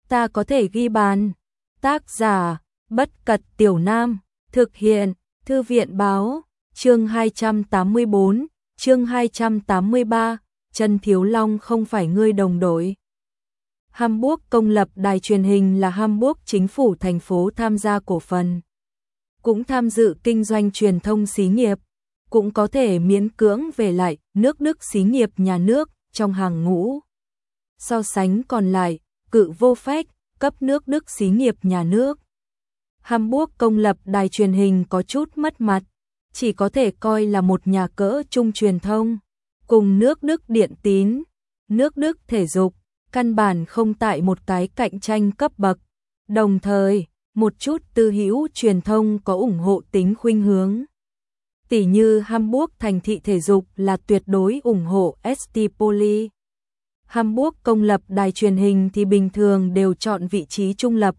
ta có thể ghi bàn. Tác giả, Bất Cật Tiểu Nam, thực hiện, Thư viện báo, chương 284, chương 283, Trần Thiếu Long không phải ngươi đồng đội. Hamburg công lập đài truyền hình là Hamburg chính phủ thành phố tham gia cổ phần. Cũng tham dự kinh doanh truyền thông xí nghiệp, cũng có thể miễn cưỡng về lại nước Đức xí nghiệp nhà nước trong hàng ngũ. So sánh còn lại, cự vô phách, cấp nước Đức xí nghiệp nhà nước. Hamburg công lập đài truyền hình có chút mất mặt, chỉ có thể coi là một nhà cỡ trung truyền thông, cùng nước Đức điện tín, nước Đức thể dục, căn bản không tại một cái cạnh tranh cấp bậc. Đồng thời, một chút tư hữu truyền thông có ủng hộ tính khuynh hướng. Tỷ như Hamburg thành thị thể dục là tuyệt đối ủng hộ ST Poli. Hamburg công lập đài truyền hình thì bình thường đều chọn vị trí trung lập.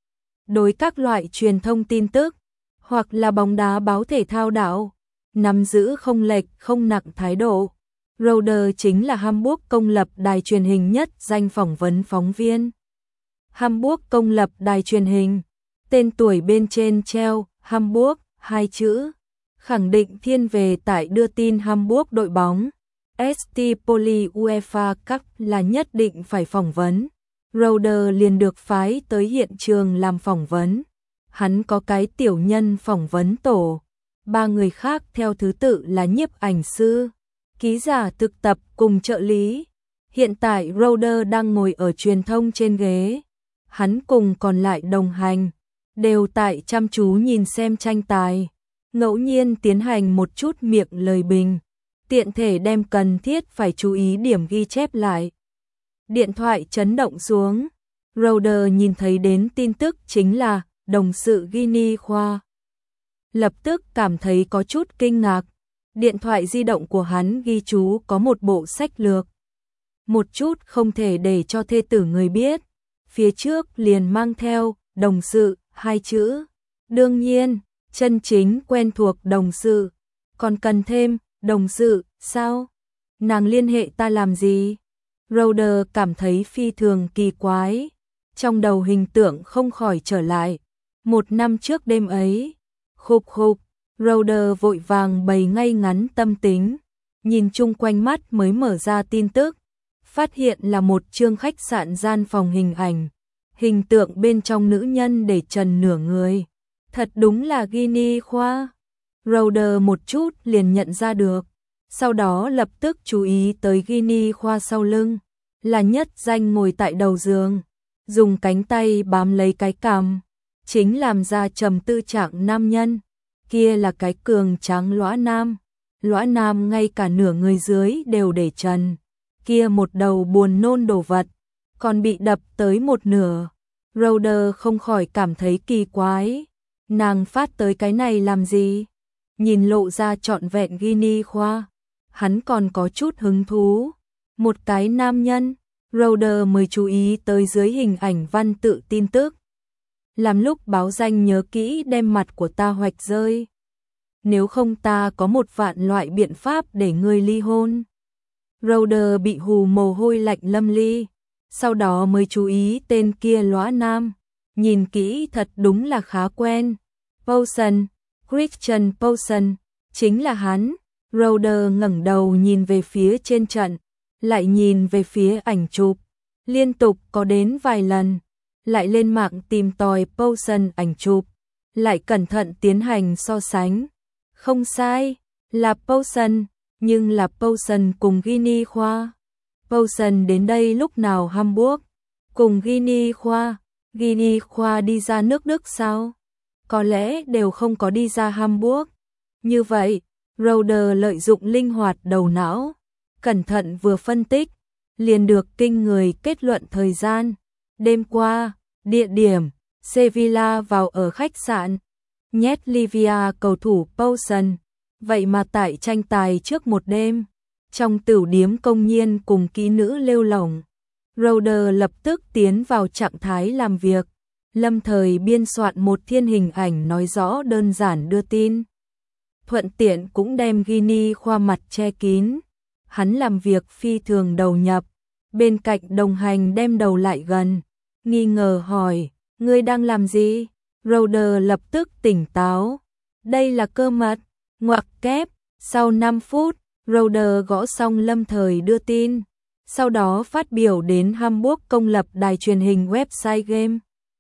Đối các loại truyền thông tin tức, hoặc là bóng đá báo thể thao đảo, nắm giữ không lệch không nặng thái độ. Roder chính là Hamburg công lập đài truyền hình nhất danh phỏng vấn phóng viên. Hamburg công lập đài truyền hình, tên tuổi bên trên treo Hamburg 2 chữ, khẳng định thiên về tại đưa tin Hamburg đội bóng. ST Poli UEFA Cup là nhất định phải phỏng vấn. Roder liền được phái tới hiện trường làm phỏng vấn. Hắn có cái tiểu nhân phỏng vấn tổ. 3 người khác theo thứ tự là nhiếp ảnh sư, ký giả thực tập cùng trợ lý. Hiện tại Roder đang ngồi ở truyền thông trên ghế. Hắn cùng còn lại đồng hành, đều tại chăm chú nhìn xem tranh tài. Ngẫu nhiên tiến hành một chút miệng lời bình, tiện thể đem cần thiết phải chú ý điểm ghi chép lại. Điện thoại chấn động xuống, Roder nhìn thấy đến tin tức chính là đồng sự Gini Khoa. Lập tức cảm thấy có chút kinh ngạc, điện thoại di động của hắn ghi chú có một bộ sách lược. Một chút không thể để cho thê tử người biết, phía trước liền mang theo đồng sự 2 chữ. Đương nhiên, chân chính quen thuộc đồng sự, còn cần thêm đồng sự, sao? Nàng liên hệ ta làm gì? Roder cảm thấy phi thường kỳ quái, trong đầu hình tượng không khỏi trở lại. 1 năm trước đêm ấy, khục khục, Roder vội vàng bày ngay ngắn tâm tính, nhìn chung quanh mắt mới mở ra tin tức, phát hiện là một chương khách sạn gian phòng hình ảnh, hình tượng bên trong nữ nhân để trần nửa người. Thật đúng là Gini Khoa. Roder một chút liền nhận ra được, sau đó lập tức chú ý tới Gini Khoa sau lưng, là nhất danh ngồi tại đầu giường, dùng cánh tay bám lấy cái cằm, chính làm ra trầm tư trạng nam nhân. Kia là cái cường tráng lõa nam ngay cả nửa người dưới đều để trần, kia một đầu buồn nôn đồ vật, còn bị đập tới một nửa. Roder không khỏi cảm thấy kỳ quái, nàng phát tới cái này làm gì? Nhìn lộ ra trọn vẹn Gini Khoa, hắn còn có chút hứng thú. Một cái nam nhân, Roder mới chú ý tới dưới hình ảnh văn tự tin tức. Làm lúc báo danh nhớ kỹ đem mặt của ta hoạch rơi. Nếu không ta có 1 vạn loại biện pháp để ngươi ly hôn. Roder bị hù mồ hôi lạnh lâm ly, sau đó mới chú ý tên kia lõa nam. Nhìn kỹ thật đúng là khá quen. Poulsen, Christian Poulsen, chính là hắn. Roder ngẩng đầu nhìn về phía trên trận, lại nhìn về phía ảnh chụp, liên tục có đến vài lần, lại lên mạng tìm tòi Poulsen ảnh chụp, lại cẩn thận tiến hành so sánh. Không sai, là Poulsen, nhưng là Poulsen cùng Gini Khoa. Poulsen đến đây lúc nào Hamburg, cùng Gini Khoa đi ra nước Đức sao? Có lẽ đều không có đi ra Hamburg. Như vậy, Roder lợi dụng linh hoạt đầu não, cẩn thận vừa phân tích, liền được kinh người kết luận thời gian. Đêm qua, địa điểm, Sevilla vào ở khách sạn, nhét Livia cầu thủ Poulsen, vậy mà tại tranh tài trước một đêm, trong tửu điếm công nhiên cùng kỹ nữ lêu lổng. Roder lập tức tiến vào trạng thái làm việc, lâm thời biên soạn một thiên hình ảnh nói rõ đơn giản đưa tin. Thuận tiện cũng đem Gini Khoa mặt che kín. Hắn làm việc phi thường đầu nhập, bên cạnh đồng hành đem đầu lại gần, nghi ngờ hỏi, ngươi đang làm gì? Roder lập tức tỉnh táo. Đây là cơ mật, ngoặc kép. Sau 5 phút, Roder gõ xong lâm thời đưa tin. Sau đó phát biểu đến Hamburg công lập đài truyền hình website game.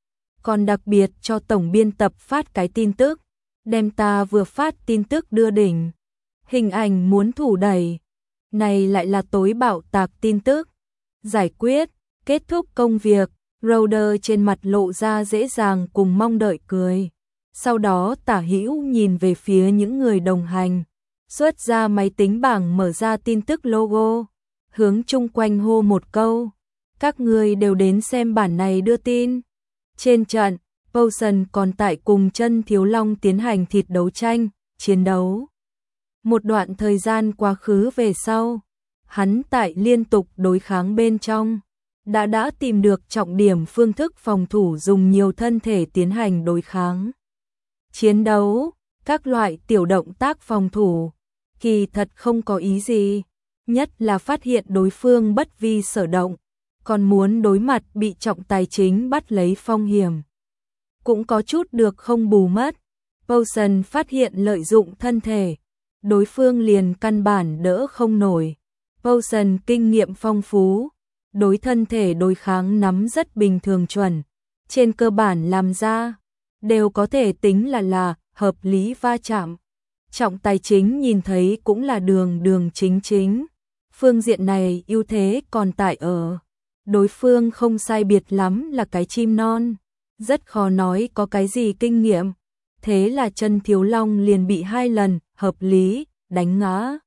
Còn đặc biệt cho tổng biên tập phát cái tin tức. Delta vừa phát tin tức đưa đỉnh. Hình ảnh muốn thủ đẩy. Này lại là tối bạo tạc tin tức. Giải quyết, kết thúc công việc. Roder trên mặt lộ ra dễ dàng cùng mong đợi cười. Sau đó Tả Hữu nhìn về phía những người đồng hành. Xuất ra máy tính bảng mở ra tin tức logo. Hướng chung quanh hô một câu. Các người đều đến xem bản này đưa tin. Trên trận, Poulsen còn tại cùng Chân Thiếu Long tiến hành thịt đấu tranh, chiến đấu. Một đoạn thời gian quá khứ về sau, hắn tại liên tục đối kháng bên trong. Đã tìm được trọng điểm phương thức phòng thủ dùng nhiều thân thể tiến hành đối kháng. Chiến đấu, các loại tiểu động tác phòng thủ, kỳ thật không có ý gì, nhất là phát hiện đối phương bất vi sở động, còn muốn đối mặt bị trọng tài chính bắt lấy phong hiểm. Cũng có chút được không bù mất, Poulsen phát hiện lợi dụng thân thể, đối phương liền căn bản đỡ không nổi. Poulsen kinh nghiệm phong phú, đối thân thể đối kháng nắm rất bình thường chuẩn, trên cơ bản làm ra, đều có thể tính là hợp lý va chạm. Trọng tài chính nhìn thấy cũng là đường chính. Phương diện này ưu thế còn tại ở. Đối phương không sai biệt lắm là cái chim non, rất khó nói có cái gì kinh nghiệm. Thế là Chân Thiếu Long liền bị 2 lần, hợp lý, đánh ngã.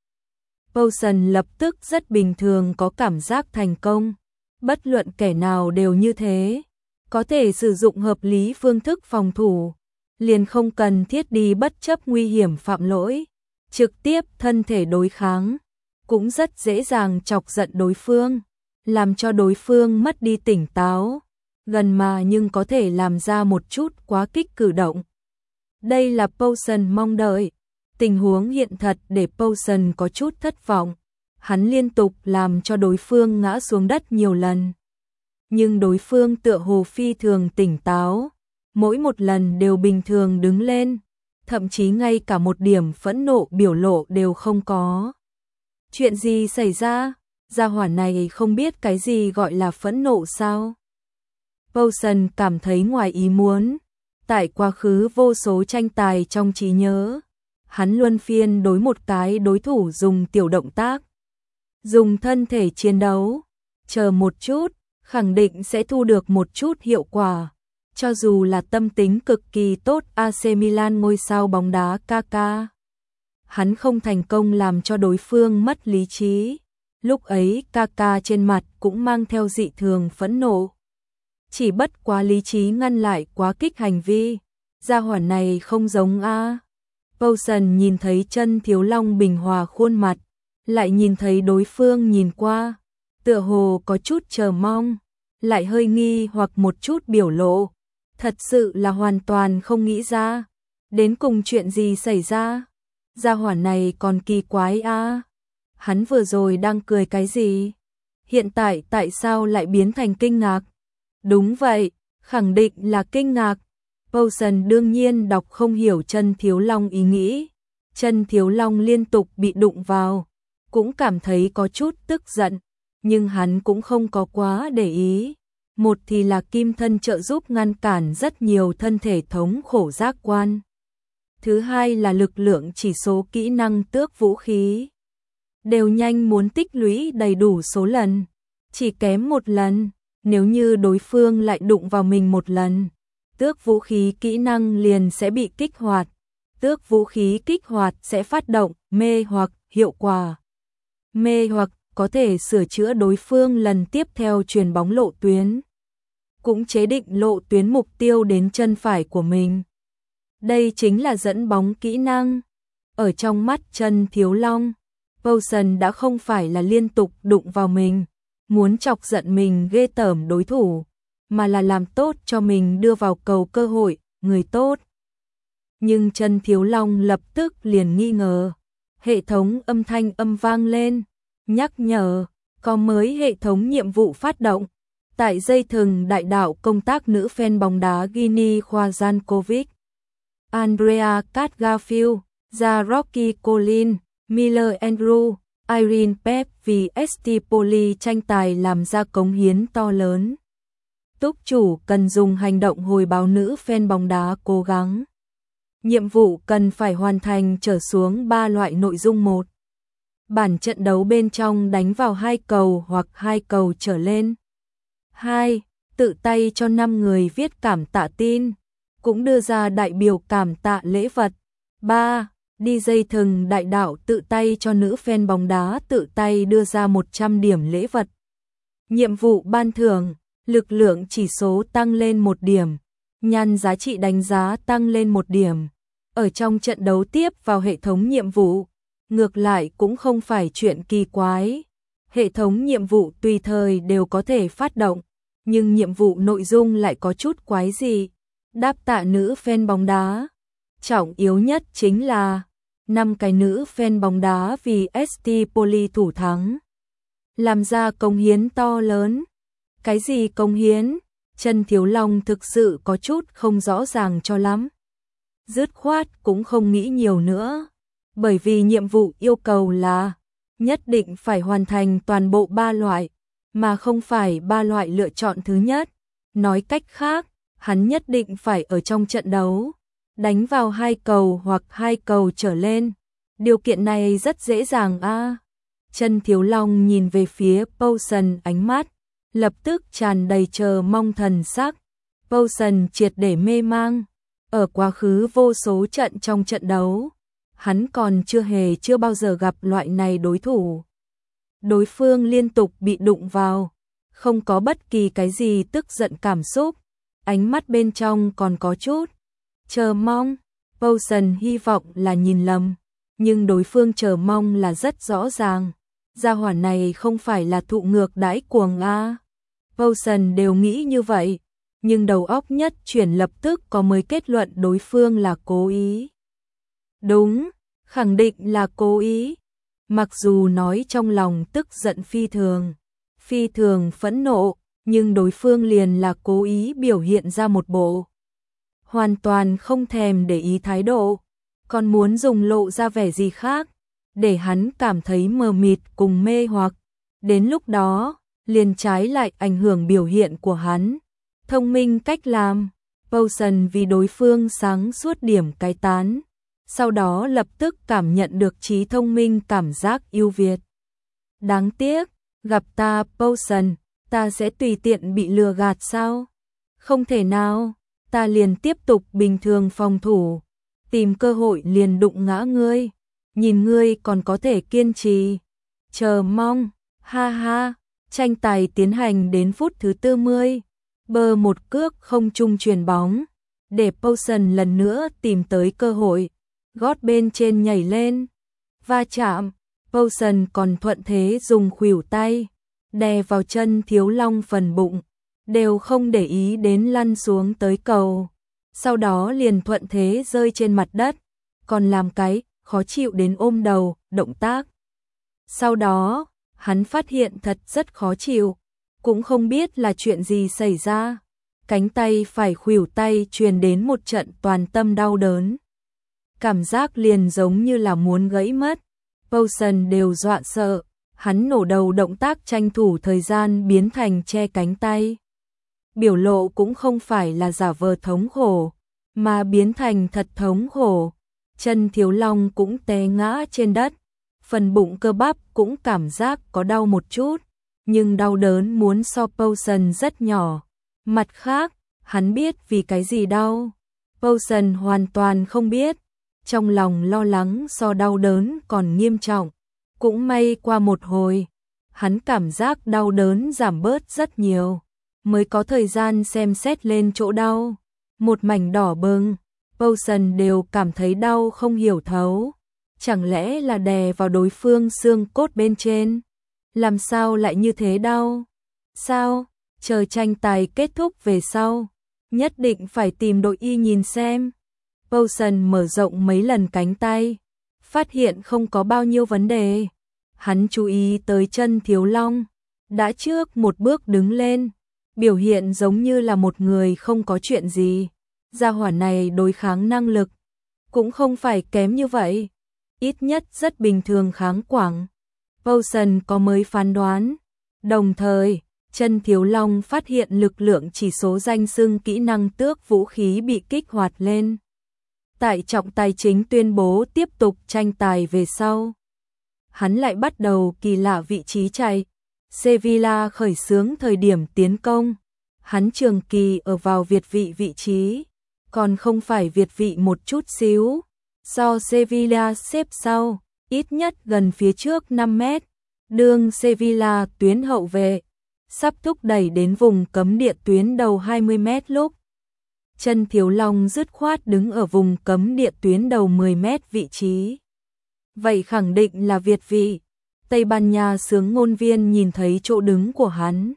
Poulsen lập tức rất bình thường có cảm giác thành công. Bất luận kẻ nào đều như thế. Có thể sử dụng hợp lý phương thức phòng thủ. Liền không cần thiết đi bất chấp nguy hiểm phạm lỗi. Trực tiếp thân thể đối kháng. Cũng rất dễ dàng chọc giận đối phương. Làm cho đối phương mất đi tỉnh táo. Gần mà nhưng có thể làm ra một chút quá kích cử động. Đây là Poulsen mong đợi. Tình huống hiện thật để Poulsen có chút thất vọng. Hắn liên tục làm cho đối phương ngã xuống đất nhiều lần. Nhưng đối phương tựa hồ phi thường tỉnh táo. Mỗi một lần đều bình thường đứng lên. Thậm chí ngay cả một điểm phẫn nộ biểu lộ đều không có. Chuyện gì xảy ra? Gia hỏa này không biết cái gì gọi là phẫn nộ sao? Poulsen cảm thấy ngoài ý muốn. Tại quá khứ vô số tranh tài trong trí nhớ, hắn luân phiên đối một cái đối thủ dùng tiểu động tác, dùng thân thể chiến đấu, chờ một chút, khẳng định sẽ thu được một chút hiệu quả. Cho dù là tâm tính cực kỳ tốt AC Milan ngôi sao bóng đá Kaká, hắn không thành công làm cho đối phương mất lý trí. Lúc ấy Kaká trên mặt cũng mang theo dị thường phẫn nộ. Chỉ bất quá lý trí ngăn lại quá kích hành vi. Gia hỏa này không giống a. Poulsen nhìn thấy Chân Thiếu Long bình hòa khuôn mặt, lại nhìn thấy đối phương nhìn qua, tựa hồ có chút chờ mong, lại hơi nghi hoặc một chút biểu lộ. Thật sự là hoàn toàn không nghĩ ra, đến cùng chuyện gì xảy ra. Gia hỏa này còn kỳ quái a. Hắn vừa rồi đang cười cái gì? Hiện tại tại sao lại biến thành kinh ngạc? Đúng vậy, khẳng định là kinh ngạc. Poulsen đương nhiên đọc không hiểu Chân Thiếu Long ý nghĩ. Chân Thiếu Long liên tục bị đụng vào, cũng cảm thấy có chút tức giận, nhưng hắn cũng không có quá để ý. Một thì là kim thân trợ giúp ngăn cản rất nhiều thân thể thống khổ giác quan. Thứ hai là lực lượng chỉ số kỹ năng tước vũ khí. Đều nhanh muốn tích lũy đầy đủ số lần. Chỉ kém một lần, nếu như đối phương lại đụng vào mình một lần, tước vũ khí kỹ năng liền sẽ bị kích hoạt. Tước vũ khí kích hoạt sẽ phát động mê hoặc hiệu quả. Mê hoặc có thể sửa chữa đối phương lần tiếp theo chuyền bóng lộ tuyến, cũng chế định lộ tuyến mục tiêu đến chân phải của mình. Đây chính là dẫn bóng kỹ năng. Ở trong mắt Chân Thiếu Long, Poulsen đã không phải là liên tục đụng vào mình, muốn chọc giận mình ghê tởm đối thủ, mà là làm tốt cho mình đưa vào cầu cơ hội, người tốt. Nhưng Chân Thiếu Long lập tức liền nghi ngờ. Hệ thống âm thanh vang lên, nhắc nhở, có mới hệ thống nhiệm vụ phát động. Tại dây thừng đại đạo công tác nữ fan bóng đá Gini Khwajankovic, Andrea Catgarfield, Ra Rocky Collin, Miller Andrew, Irene Pep vì ST Poli tranh tài làm ra cống hiến to lớn. Túc chủ cần dùng hành động hồi báo nữ fan bóng đá cố gắng. Nhiệm vụ cần phải hoàn thành trở xuống 3 loại nội dung. 1. Bản trận đấu bên trong đánh vào 2 cầu hoặc 2 cầu trở lên. 2. Tự tay cho 5 người viết cảm tạ tin, cũng đưa ra đại biểu cảm tạ lễ vật. 3. Đi dây thừng đại đạo tự tay cho nữ fan bóng đá tự tay đưa ra 100 điểm lễ vật. Nhiệm vụ ban thưởng, lực lượng chỉ số tăng lên 1 điểm, nhan giá trị đánh giá tăng lên 1 điểm. Ở trong trận đấu tiếp vào hệ thống nhiệm vụ, ngược lại cũng không phải chuyện kỳ quái. Hệ thống nhiệm vụ tùy thời đều có thể phát động, nhưng nhiệm vụ nội dung lại có chút quái dị. Đáp tạ nữ fan bóng đá. Trọng yếu nhất chính là 5 cái nữ fan bóng đá vì ST Poli thủ thắng, làm ra công hiến to lớn. Cái gì công hiến? Trần Thiếu Long thực sự có chút không rõ ràng cho lắm. Dứt khoát cũng không nghĩ nhiều nữa, bởi vì nhiệm vụ yêu cầu là nhất định phải hoàn thành toàn bộ 3 loại, mà không phải 3 loại lựa chọn thứ nhất. Nói cách khác, hắn nhất định phải ở trong trận đấu đánh vào 2 cầu hoặc 2 cầu trở lên. Điều kiện này rất dễ dàng a. Trần Thiếu Long nhìn về phía Poulsen, ánh mắt lập tức tràn đầy chờ mong thần sắc. Poulsen triệt để mê mang. Ở quá khứ vô số trận trong trận đấu, hắn còn chưa bao giờ gặp loại này đối thủ. Đối phương liên tục bị đụng vào, không có bất kỳ cái gì tức giận cảm xúc, ánh mắt bên trong còn có chút chờ mong. Poulsen hy vọng là nhìn lầm, nhưng đối phương chờ mong là rất rõ ràng. Gia hỏa này không phải là thụ ngược đãi cuồng a. Poulsen đều nghĩ như vậy, nhưng đầu óc nhất chuyển lập tức có mới kết luận đối phương là cố ý. Đúng, khẳng định là cố ý. Mặc dù nói trong lòng tức giận phi thường phẫn nộ, nhưng đối phương liền là cố ý biểu hiện ra một bộ hoàn toàn không thèm để ý thái độ, còn muốn dùng lộ ra vẻ gì khác, để hắn cảm thấy mờ mịt cùng mê hoặc. Đến lúc đó, liền trái lại ảnh hưởng biểu hiện của hắn. Thông minh cách làm, Poulsen vì đối phương sáng suốt điểm cái tán, sau đó lập tức cảm nhận được trí thông minh cảm giác ưu việt. Đáng tiếc, gặp ta Poulsen, ta sẽ tùy tiện bị lừa gạt sao? Không thể nào, ta liền tiếp tục bình thường phòng thủ, tìm cơ hội liền đụng ngã ngươi, nhìn ngươi còn có thể kiên trì. Chờ mong, ha ha. Tranh tài tiến hành đến phút thứ 40, bờ một cước không trung chuyền bóng, để Poulsen lần nữa tìm tới cơ hội, gót bên trên nhảy lên, va chạm, Poulsen còn thuận thế dùng khuỷu tay đè vào chân Thiếu Long phần bụng, đều không để ý đến lăn xuống tới cầu, sau đó liền thuận thế rơi trên mặt đất, còn làm cái khó chịu đến ôm đầu động tác. Sau đó, hắn phát hiện thật rất khó chịu, cũng không biết là chuyện gì xảy ra. Cánh tay phải khuỷu tay truyền đến một trận toàn tâm đau đớn. Cảm giác liền giống như là muốn gãy mất. Poulsen đều dọa sợ, hắn nổ đầu động tác tranh thủ thời gian biến thành che cánh tay. Biểu lộ cũng không phải là giả vờ thống khổ, mà biến thành thật thống khổ. Chân Thiếu Long cũng té ngã trên đất. Phần bụng cơ bắp cũng cảm giác có đau một chút, nhưng đau đớn muốn so Poulsen rất nhỏ. Mặt khác, hắn biết vì cái gì đau. Poulsen hoàn toàn không biết, trong lòng lo lắng so đau đớn còn nghiêm trọng. Cũng may qua một hồi, hắn cảm giác đau đớn giảm bớt rất nhiều, mới có thời gian xem xét lên chỗ đau. Một mảnh đỏ bừng, Poulsen đều cảm thấy đau không hiểu thấu. Chẳng lẽ là đè vào đối phương xương cốt bên trên? Làm sao lại như thế đau? Sao? Chờ tranh tài kết thúc về sau, nhất định phải tìm đội y nhìn xem. Poulsen mở rộng mấy lần cánh tay, phát hiện không có bao nhiêu vấn đề. Hắn chú ý tới chân Thiếu Long, đã trước một bước đứng lên, biểu hiện giống như là một người không có chuyện gì. Gia hỏa này đối kháng năng lực cũng không phải kém như vậy, ít nhất rất bình thường kháng quảng. Poulsen có mới phán đoán. Đồng thời, Chân Thiếu Long phát hiện lực lượng chỉ số danh xưng kỹ năng tước vũ khí bị kích hoạt lên. Tại trọng tài chính tuyên bố tiếp tục tranh tài về sau, hắn lại bắt đầu kỳ lạ vị trí chạy. Sevilla khởi xướng thời điểm tiến công, hắn trường kỳ ở vào việt vị vị trí, còn không phải việt vị một chút xíu. Do Sevilla xếp sau, ít nhất gần phía trước 5 mét, đường Sevilla tuyến hậu vệ, sắp thúc đẩy đến vùng cấm địa tuyến đầu 20 mét lúc. Chân Thiếu Long dứt khoát đứng ở vùng cấm địa tuyến đầu 10 mét vị trí. Vậy khẳng định là việt vị. Tây Ban Nha xướng ngôn viên nhìn thấy chỗ đứng của hắn,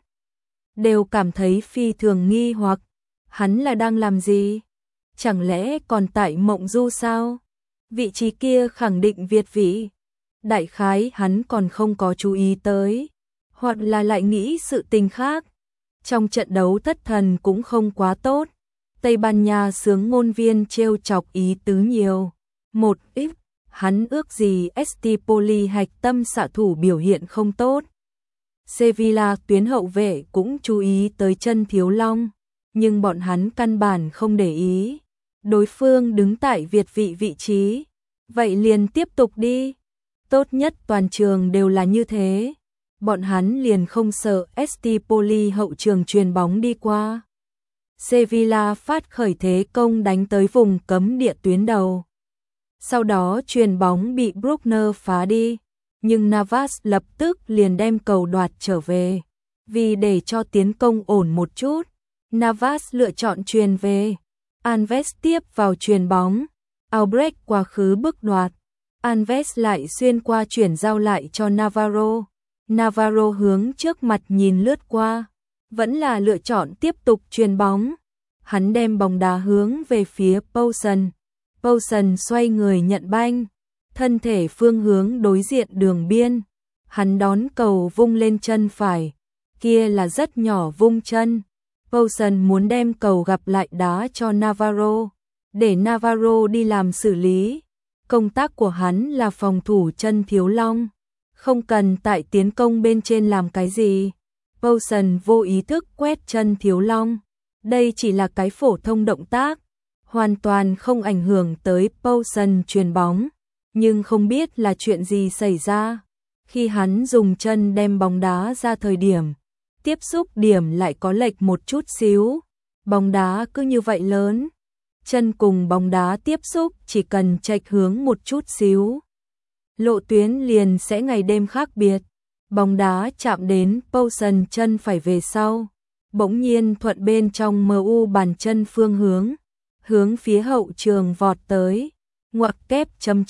đều cảm thấy phi thường nghi hoặc, hắn là đang làm gì? Chẳng lẽ còn tại mộng du sao? Vị trí kia khẳng định việt vị. Đại khái hắn còn không có chú ý tới, hoặc là lại nghĩ sự tình khác. Trong trận đấu thất thần cũng không quá tốt. Tây Ban Nha xướng ngôn viên trêu chọc ý tứ nhiều. Một ít, hắn ước gì Estipoli hạch tâm xạ thủ biểu hiện không tốt. Sevilla tuyến hậu vệ cũng chú ý tới Chân Thiếu Long, nhưng bọn hắn căn bản không để ý. Đối phương đứng tại việt vị vị trí, vậy liền tiếp tục đi. Tốt nhất toàn trường đều là như thế. Bọn hắn liền không sợ Estipoli hậu trường truyền bóng đi qua. Sevilla phát khởi thế công đánh tới vùng cấm địa tuyến đầu. Sau đó truyền bóng bị Bruckner phá đi, nhưng Navas lập tức liền đem cầu đoạt trở về. Vì để cho tiến công ổn một chút, Navas lựa chọn truyền về. Alves tiếp vào truyền bóng, Albrecht quá khứ bức đoạt. Alves lại xuyên qua chuyển giao lại cho Navarro. Navarro hướng trước mặt nhìn lướt qua, vẫn là lựa chọn tiếp tục truyền bóng. Hắn đem bóng đá hướng về phía Poulsen. Poulsen xoay người nhận banh, thân thể phương hướng đối diện đường biên. Hắn đón cầu vung lên chân phải, kia là rất nhỏ vung chân. Poulsen muốn đem cầu gặp lại đá cho Navarro, để Navarro đi làm xử lý. Công tác của hắn là phòng thủ Chân Thiếu Long, không cần tại tiến công bên trên làm cái gì. Poulsen vô ý thức quét Chân Thiếu Long. Đây chỉ là cái phổ thông động tác, hoàn toàn không ảnh hưởng tới Poulsen chuyền bóng, nhưng không biết là chuyện gì xảy ra. Khi hắn dùng chân đem bóng đá ra thời điểm, tiếp xúc điểm lại có lệch một chút xíu. Bóng đá cứ như vậy lớn, chân cùng bóng đá tiếp xúc chỉ cần chệch hướng một chút xíu, lộ tuyến liền sẽ ngày đêm khác biệt. Bóng đá chạm đến Poulsen chân phải về sau, bỗng nhiên thuận bên trong MU bàn chân phương hướng phía hậu trường vọt tới. Ngoặc kép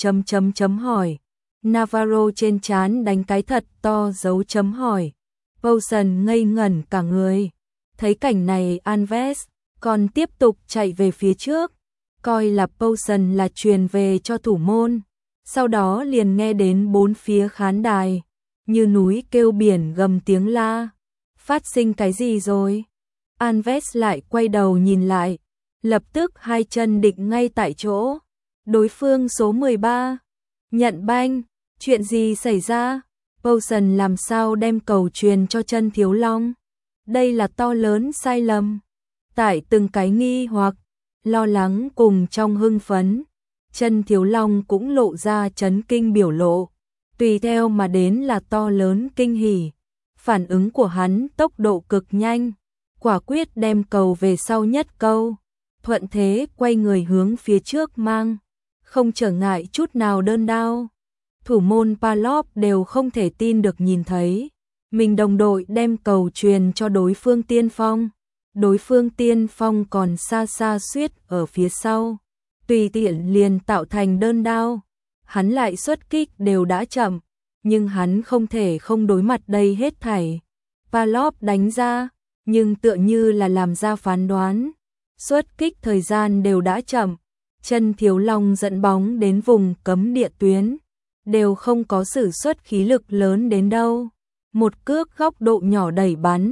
hỏi. Navarro trên trán đánh cái thật to dấu chấm hỏi. Poulsen ngây ngẩn cả người. Thấy cảnh này Alves còn tiếp tục chạy về phía trước, coi là Poulsen là truyền về cho thủ môn. Sau đó liền nghe đến bốn phía khán đài như núi kêu biển gầm tiếng la. Phát sinh cái gì rồi? Alves lại quay đầu nhìn lại, lập tức hai chân định ngay tại chỗ. Đối phương số 13 nhận banh, chuyện gì xảy ra? Poulsen làm sao đem cầu truyền cho Chân Thiếu Long? Đây là to lớn sai lầm. Tại từng cái nghi hoặc, lo lắng cùng trong hưng phấn, Chân Thiếu Long cũng lộ ra chấn kinh biểu lộ. Tùy theo mà đến là to lớn kinh hỉ. Phản ứng của hắn tốc độ cực nhanh, quả quyết đem cầu về sau nhất câu, thuận thế quay người hướng phía trước mang, không trở ngại chút nào đơn đao. Thủ môn Palop đều không thể tin được nhìn thấy mình đồng đội đem cầu truyền cho đối phương tiên phong. Đối phương tiên phong còn xa xa suýt ở phía sau, tùy tiện liền tạo thành đơn đao. Hắn lại xuất kích đều đã chậm, nhưng hắn không thể không đối mặt đây hết thảy. Palop đánh ra, nhưng tựa như là làm ra phán đoán. Xuất kích thời gian đều đã chậm, Chân Thiếu Long dẫn bóng đến vùng cấm địa tuyến, đều không có sử xuất khí lực lớn đến đâu. Một cước góc độ nhỏ đẩy bắn,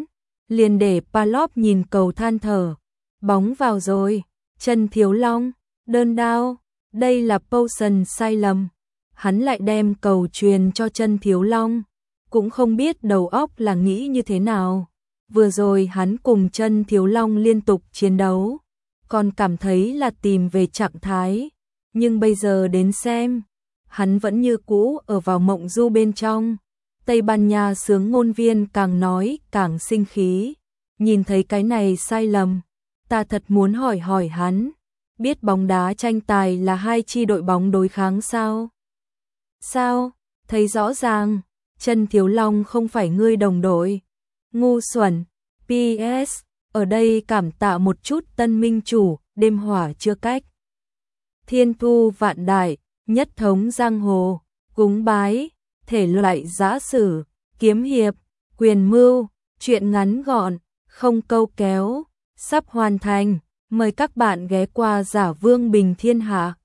liền để Palop nhìn cầu than thở. Bóng vào rồi, Trần Thiếu Long, đơn đao, đây là potion sai lầm. Hắn lại đem cầu truyền cho Trần Thiếu Long, cũng không biết đầu óc là nghĩ như thế nào. Vừa rồi hắn cùng Trần Thiếu Long liên tục chiến đấu, còn cảm thấy là tìm về trạng thái, nhưng bây giờ đến xem, hắn vẫn như cũ ở vào mộng du bên trong. Tây Ban Nha sướng ngôn viên càng nói càng sinh khí, nhìn thấy cái này sai lầm, ta thật muốn hỏi hắn, biết bóng đá tranh tài là hai chi đội bóng đối kháng sao? Sao? Thấy rõ ràng, Trần Thiếu Long không phải ngươi đồng đội. Ngu xuẩn. PS, ở đây cảm tạ một chút tân minh chủ, đêm hỏa chưa cách. Thiên thu vạn đại, nhất thống giang hồ, cúng bái, thể loại giã sử, kiếm hiệp, quyền mưu, truyện ngắn gọn, không câu kéo, sắp hoàn thành. Mời các bạn ghé qua Giả Vương Bình Thiên Hạ.